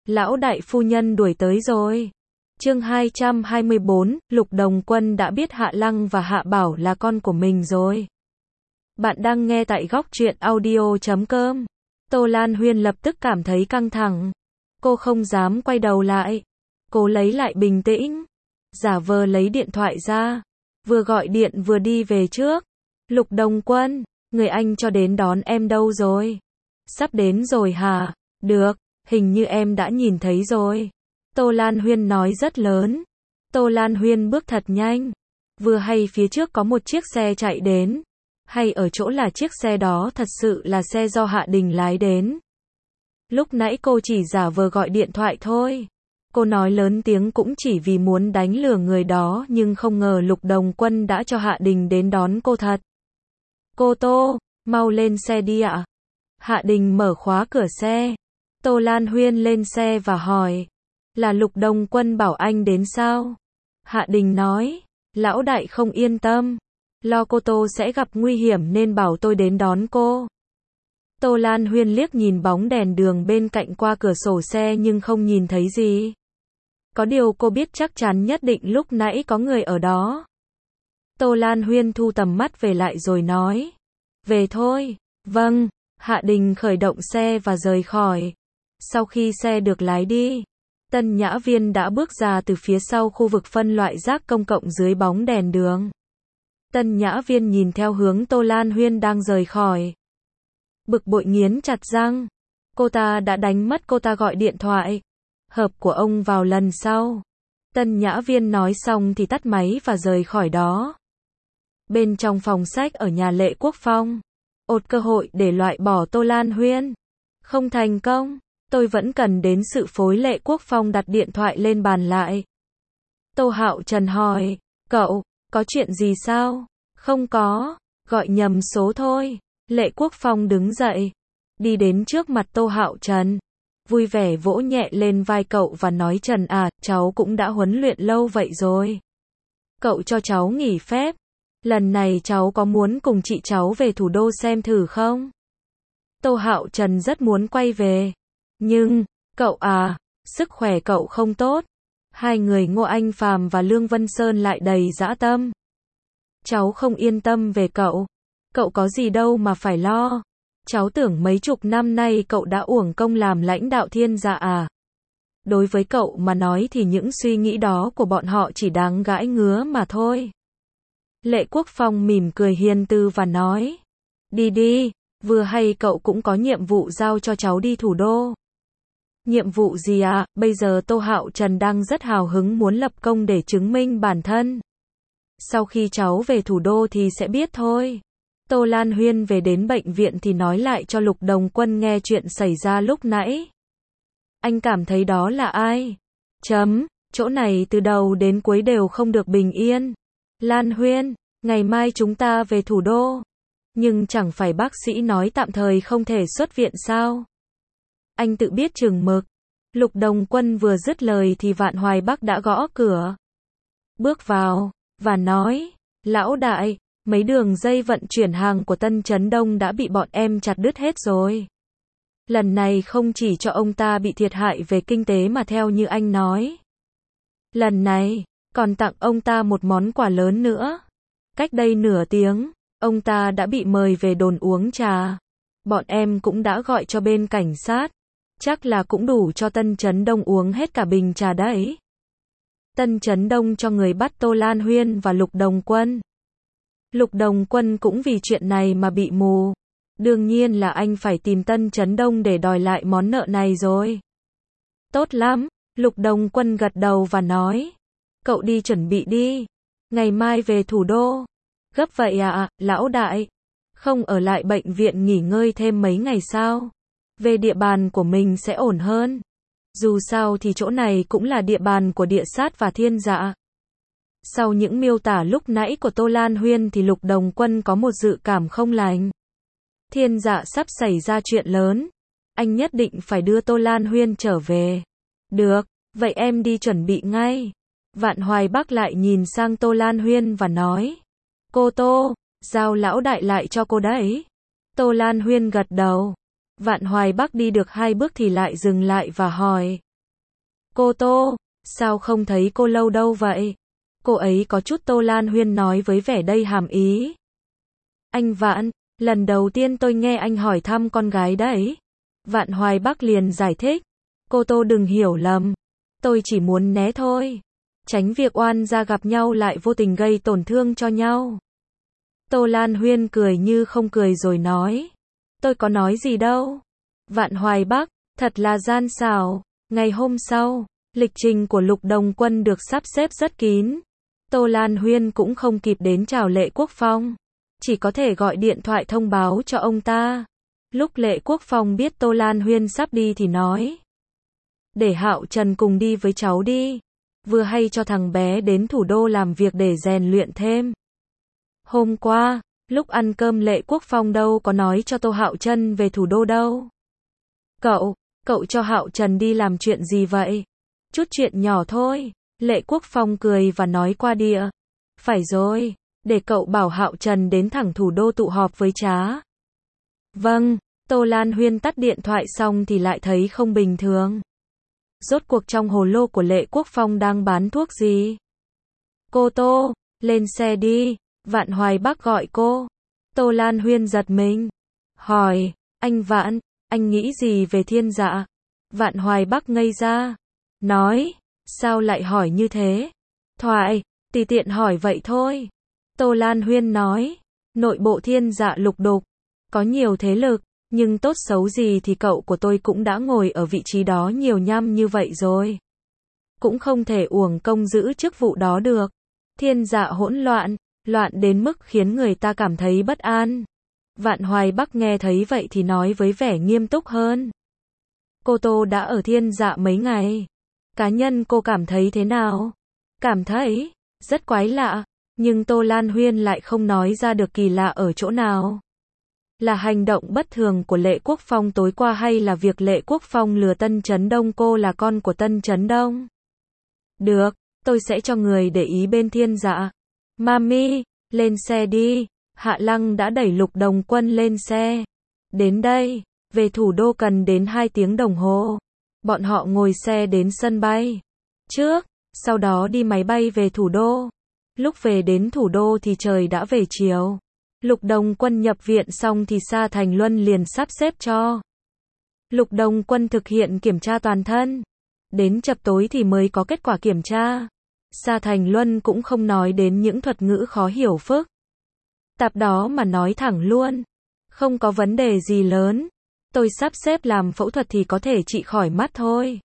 Lão đại phu nhân đuổi tới rồi. Chương 224, Lục Đồng Quân đã biết Hạ Lăng và Hạ Bảo là con của mình rồi. Bạn đang nghe tại góc truyện audio.com. Tô Lan Huyên lập tức cảm thấy căng thẳng. Cô không dám quay đầu lại. Cô lấy lại bình tĩnh. Giả vờ lấy điện thoại ra. Vừa gọi điện vừa đi về trước. Lục Đồng Quân, người anh cho đến đón em đâu rồi? Sắp đến rồi hả? Được, hình như em đã nhìn thấy rồi. Tô Lan Huyên nói rất lớn. Tô Lan Huyên bước thật nhanh. Vừa hay phía trước có một chiếc xe chạy đến. Hay ở chỗ là chiếc xe đó thật sự là xe do Hạ Đình lái đến. Lúc nãy cô chỉ giả vờ gọi điện thoại thôi. Cô nói lớn tiếng cũng chỉ vì muốn đánh lừa người đó, nhưng không ngờ Lục Đồng Quân đã cho Hạ Đình đến đón cô thật. Cô Tô, mau lên xe đi ạ. Hạ Đình mở khóa cửa xe. Tô Lan Huyên lên xe và hỏi. Là Lục Đồng Quân bảo anh đến sao? Hạ Đình nói. Lão đại không yên tâm. Lo cô Tô sẽ gặp nguy hiểm nên bảo tôi đến đón cô. Tô Lan Huyên liếc nhìn bóng đèn đường bên cạnh qua cửa sổ xe nhưng không nhìn thấy gì. Có điều cô biết chắc chắn nhất định lúc nãy có người ở đó. Tô Lan Huyên thu tầm mắt về lại rồi nói. Về thôi. Vâng. Hạ Đình khởi động xe và rời khỏi. Sau khi xe được lái đi, Tân Nhã Viên đã bước ra từ phía sau khu vực phân loại rác công cộng dưới bóng đèn đường. Tân Nhã Viên nhìn theo hướng Tô Lan Huyên đang rời khỏi. Bực bội nghiến chặt răng. Cô ta đã đánh mất cô ta gọi điện thoại. Hợp của ông vào lần sau. Tân Nhã Viên nói xong thì tắt máy và rời khỏi đó. Bên trong phòng sách ở nhà Lệ Quốc Phong. Ột cơ hội để loại bỏ Tô Lan Huyên. Không thành công. Tôi vẫn cần đến sự phối. Lệ Quốc Phong đặt điện thoại lên bàn lại. Tô Hạo Trần hỏi. Cậu, có chuyện gì sao? Không có. Gọi nhầm số thôi. Lệ Quốc Phong đứng dậy. Đi đến trước mặt Tô Hạo Trần. Vui vẻ vỗ nhẹ lên vai cậu và nói Trần à, cháu cũng đã huấn luyện lâu vậy rồi. Cậu cho cháu nghỉ phép. Lần này cháu có muốn cùng chị cháu về thủ đô xem thử không? Tô Hạo Trần rất muốn quay về. Nhưng, cậu à, sức khỏe cậu không tốt. Hai người Ngô Anh Phàm và Lương Vân Sơn lại đầy dã tâm. Cháu không yên tâm về cậu. Cậu có gì đâu mà phải lo. Cháu tưởng mấy chục năm nay cậu đã uổng công làm lãnh đạo thiên dạ à. Đối với cậu mà nói thì những suy nghĩ đó của bọn họ chỉ đáng gãi ngứa mà thôi. Lệ Quốc Phong mỉm cười hiền từ và nói. Đi đi, vừa hay cậu cũng có nhiệm vụ giao cho cháu đi thủ đô. Nhiệm vụ gì ạ? Bây giờ Tô Hạo Trần đang rất hào hứng muốn lập công để chứng minh bản thân. Sau khi cháu về thủ đô thì sẽ biết thôi. Tô Lan Huyên về đến bệnh viện thì nói lại cho Lục Đồng Quân nghe chuyện xảy ra lúc nãy. Anh cảm thấy đó là ai? Chỗ này từ đầu đến cuối đều không được bình yên. Lan Huyên, ngày mai chúng ta về thủ đô. Nhưng chẳng phải bác sĩ nói tạm thời không thể xuất viện sao? Anh tự biết chừng mực. Lục Đồng Quân vừa dứt lời thì Vạn Hoài Bắc đã gõ cửa. Bước vào, và nói, lão đại, mấy đường dây vận chuyển hàng của Tân Chấn Đông đã bị bọn em chặt đứt hết rồi. Lần này không chỉ cho ông ta bị thiệt hại về kinh tế mà theo như anh nói. Lần này, còn tặng ông ta một món quà lớn nữa. Cách đây nửa tiếng, ông ta đã bị mời về đồn uống trà. Bọn em cũng đã gọi cho bên cảnh sát. Chắc là cũng đủ cho Tân Chấn Đông uống hết cả bình trà đấy. Tân Chấn Đông cho người bắt Tô Lan Huyên và Lục Đồng Quân. Lục Đồng Quân cũng vì chuyện này mà bị mù. Đương nhiên là anh phải tìm Tân Chấn Đông để đòi lại món nợ này rồi. Tốt lắm, Lục Đồng Quân gật đầu và nói. Cậu đi chuẩn bị đi. Ngày mai về thủ đô. Gấp vậy à, lão đại? Không ở lại bệnh viện nghỉ ngơi thêm mấy ngày sao? Về địa bàn của mình sẽ ổn hơn. Dù sao thì chỗ này cũng là địa bàn của địa sát và thiên dạ. Sau những miêu tả lúc nãy của Tô Lan Huyên thì Lục Đồng Quân có một dự cảm không lành. Thiên dạ sắp xảy ra chuyện lớn. Anh nhất định phải đưa Tô Lan Huyên trở về. Được, vậy em đi chuẩn bị ngay. Vạn Hoài Bắc lại nhìn sang Tô Lan Huyên và nói. Cô Tô, giao lão đại lại cho cô đấy. Tô Lan Huyên gật đầu. Vạn Hoài Bắc đi được 2 bước thì lại dừng lại và hỏi. Cô Tô, sao không thấy cô lâu đâu vậy? Cô ấy có chút. Tô Lan Huyên nói với vẻ đầy hàm ý. Anh Vạn, lần đầu tiên tôi nghe anh hỏi thăm con gái đấy. Vạn Hoài Bắc liền giải thích. Cô Tô đừng hiểu lầm. Tôi chỉ muốn né thôi. Tránh việc oan gia gặp nhau lại vô tình gây tổn thương cho nhau. Tô Lan Huyên cười như không cười rồi nói. Tôi có nói gì đâu. Vạn Hoài Bắc, thật là gian xảo. Ngày hôm sau, lịch trình của Lục Đồng Quân được sắp xếp rất kín. Tô Lan Huyên cũng không kịp đến chào Lệ Quốc Phong. Chỉ có thể gọi điện thoại thông báo cho ông ta. Lúc Lệ Quốc Phong biết Tô Lan Huyên sắp đi thì nói. Để Hạo Trần cùng đi với cháu đi. Vừa hay cho thằng bé đến thủ đô làm việc để rèn luyện thêm. Hôm qua, lúc ăn cơm Lệ Quốc Phong đâu có nói cho Tô Hạo Trần về thủ đô đâu. Cậu cho Hạo Trần đi làm chuyện gì vậy? Chút chuyện nhỏ thôi. Lệ Quốc Phong cười và nói qua đĩa. Phải rồi, để cậu bảo Hạo Trần đến thẳng thủ đô tụ họp với trá. Vâng, Tô Lan Huyên tắt điện thoại xong thì lại thấy không bình thường. Rốt cuộc trong hồ lô của Lệ Quốc Phong đang bán thuốc gì? Cô Tô, lên xe đi. Vạn Hoài Bắc gọi cô. Tô Lan Huyên giật mình. Hỏi, anh Vạn, anh nghĩ gì về Thiên Dạ? Vạn Hoài Bắc ngây ra. Nói, sao lại hỏi như thế? Thoại, tùy tiện hỏi vậy thôi. Tô Lan Huyên nói, nội bộ Thiên Dạ lục đục, có nhiều thế lực, nhưng tốt xấu gì thì cậu của tôi cũng đã ngồi ở vị trí đó nhiều năm như vậy rồi. Cũng không thể uổng công giữ chức vụ đó được. Thiên Dạ hỗn loạn, loạn đến mức khiến người ta cảm thấy bất an. Vạn Hoài Bắc nghe thấy vậy thì nói với vẻ nghiêm túc hơn. Cô Tô đã ở Thiên Dạ mấy ngày. Cá nhân cô cảm thấy thế nào? Cảm thấy rất quái lạ, nhưng Tô Lan Huyên lại không nói ra được kỳ lạ ở chỗ nào. Là hành động bất thường của Lệ Quốc Phong tối qua hay là việc Lệ Quốc Phong lừa Tân Chấn Đông cô là con của Tân Chấn Đông? Được, tôi sẽ cho người để ý bên Thiên Dạ. Mami, lên xe đi. Hạ Lăng đã đẩy Lục Đồng Quân lên xe. Đến đây, về thủ đô cần đến 2 tiếng đồng hồ. Bọn họ ngồi xe đến sân bay trước, sau đó đi máy bay về thủ đô. Lúc về đến thủ đô thì trời đã về chiều. Lục Đồng Quân nhập viện xong thì Sa Thành Luân liền sắp xếp cho Lục Đồng Quân thực hiện kiểm tra toàn thân. Đến chập tối thì mới có kết quả kiểm tra. Sa Thành Luân cũng không nói đến những thuật ngữ khó hiểu phức tạp đó mà nói thẳng luôn. Không có vấn đề gì lớn. Tôi sắp xếp làm phẫu thuật thì có thể trị khỏi mắt thôi.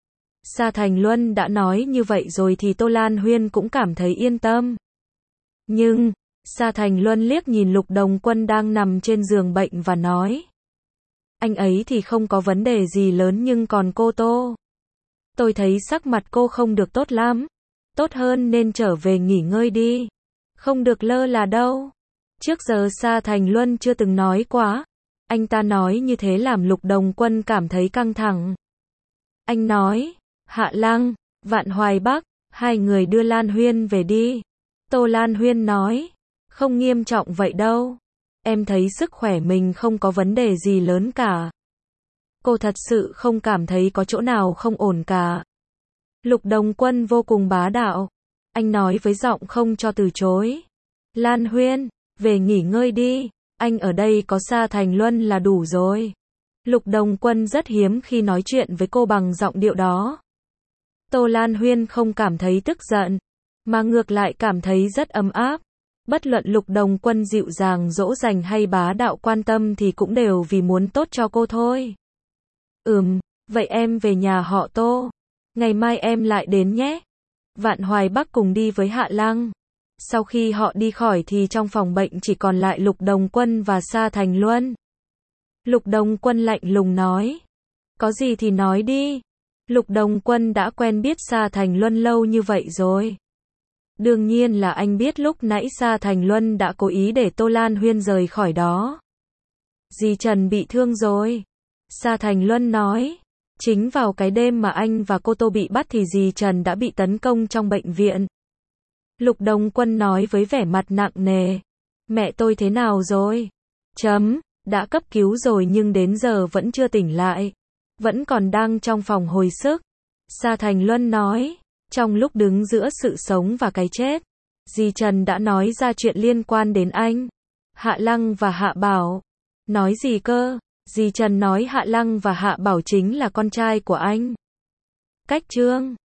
Sa Thành Luân đã nói như vậy rồi thì Tô Lan Huyên cũng cảm thấy yên tâm. Nhưng, Sa Thành Luân liếc nhìn Lục Đồng Quân đang nằm trên giường bệnh và nói. Anh ấy thì không có vấn đề gì lớn nhưng còn cô Tô. Tôi thấy sắc mặt cô không được tốt lắm. Tốt hơn nên trở về nghỉ ngơi đi. Không được lơ là đâu. Trước giờ Sa Thành Luân chưa từng nói quá. Anh ta nói như thế làm Lục Đồng Quân cảm thấy căng thẳng. Anh nói, Hạ Lăng, Vạn Hoài Bắc, 2 người đưa Lan Huyên về đi. Tô Lan Huyên nói, không nghiêm trọng vậy đâu. Em thấy sức khỏe mình không có vấn đề gì lớn cả. Cô thật sự không cảm thấy có chỗ nào không ổn cả. Lục Đồng Quân vô cùng bá đạo. Anh nói với giọng không cho từ chối. Lan Huyên, về nghỉ ngơi đi. Anh ở đây có Sa Thành Luân là đủ rồi. Lục Đồng Quân rất hiếm khi nói chuyện với cô bằng giọng điệu đó. Tô Lan Huyên không cảm thấy tức giận, mà ngược lại cảm thấy rất ấm áp. Bất luận Lục Đồng Quân dịu dàng dỗ dành hay bá đạo quan tâm thì cũng đều vì muốn tốt cho cô thôi. Vậy em về nhà họ Tô. Ngày mai em lại đến nhé. Vạn Hoài Bắc cùng đi với Hạ Lăng. Sau khi họ đi khỏi thì trong phòng bệnh chỉ còn lại Lục Đồng Quân và Sa Thành Luân. Lục Đồng Quân lạnh lùng nói. Có gì thì nói đi. Lục Đồng Quân đã quen biết Sa Thành Luân lâu như vậy rồi. Đương nhiên là anh biết lúc nãy Sa Thành Luân đã cố ý để Tô Lan Huyên rời khỏi đó. Dì Trần bị thương rồi. Sa Thành Luân nói. Chính vào cái đêm mà anh và cô Tô bị bắt thì dì Trần đã bị tấn công trong bệnh viện. Lục Đồng Quân nói với vẻ mặt nặng nề. Mẹ tôi thế nào rồi? Đã cấp cứu rồi nhưng đến giờ vẫn chưa tỉnh lại. Vẫn còn đang trong phòng hồi sức. Sa Thành Luân nói, trong lúc đứng giữa sự sống và cái chết, dì Trần đã nói ra chuyện liên quan đến anh. Hạ Lăng và Hạ Bảo. Nói gì cơ? Dì Trần nói Hạ Lăng và Hạ Bảo chính là con trai của anh. Cách Trương.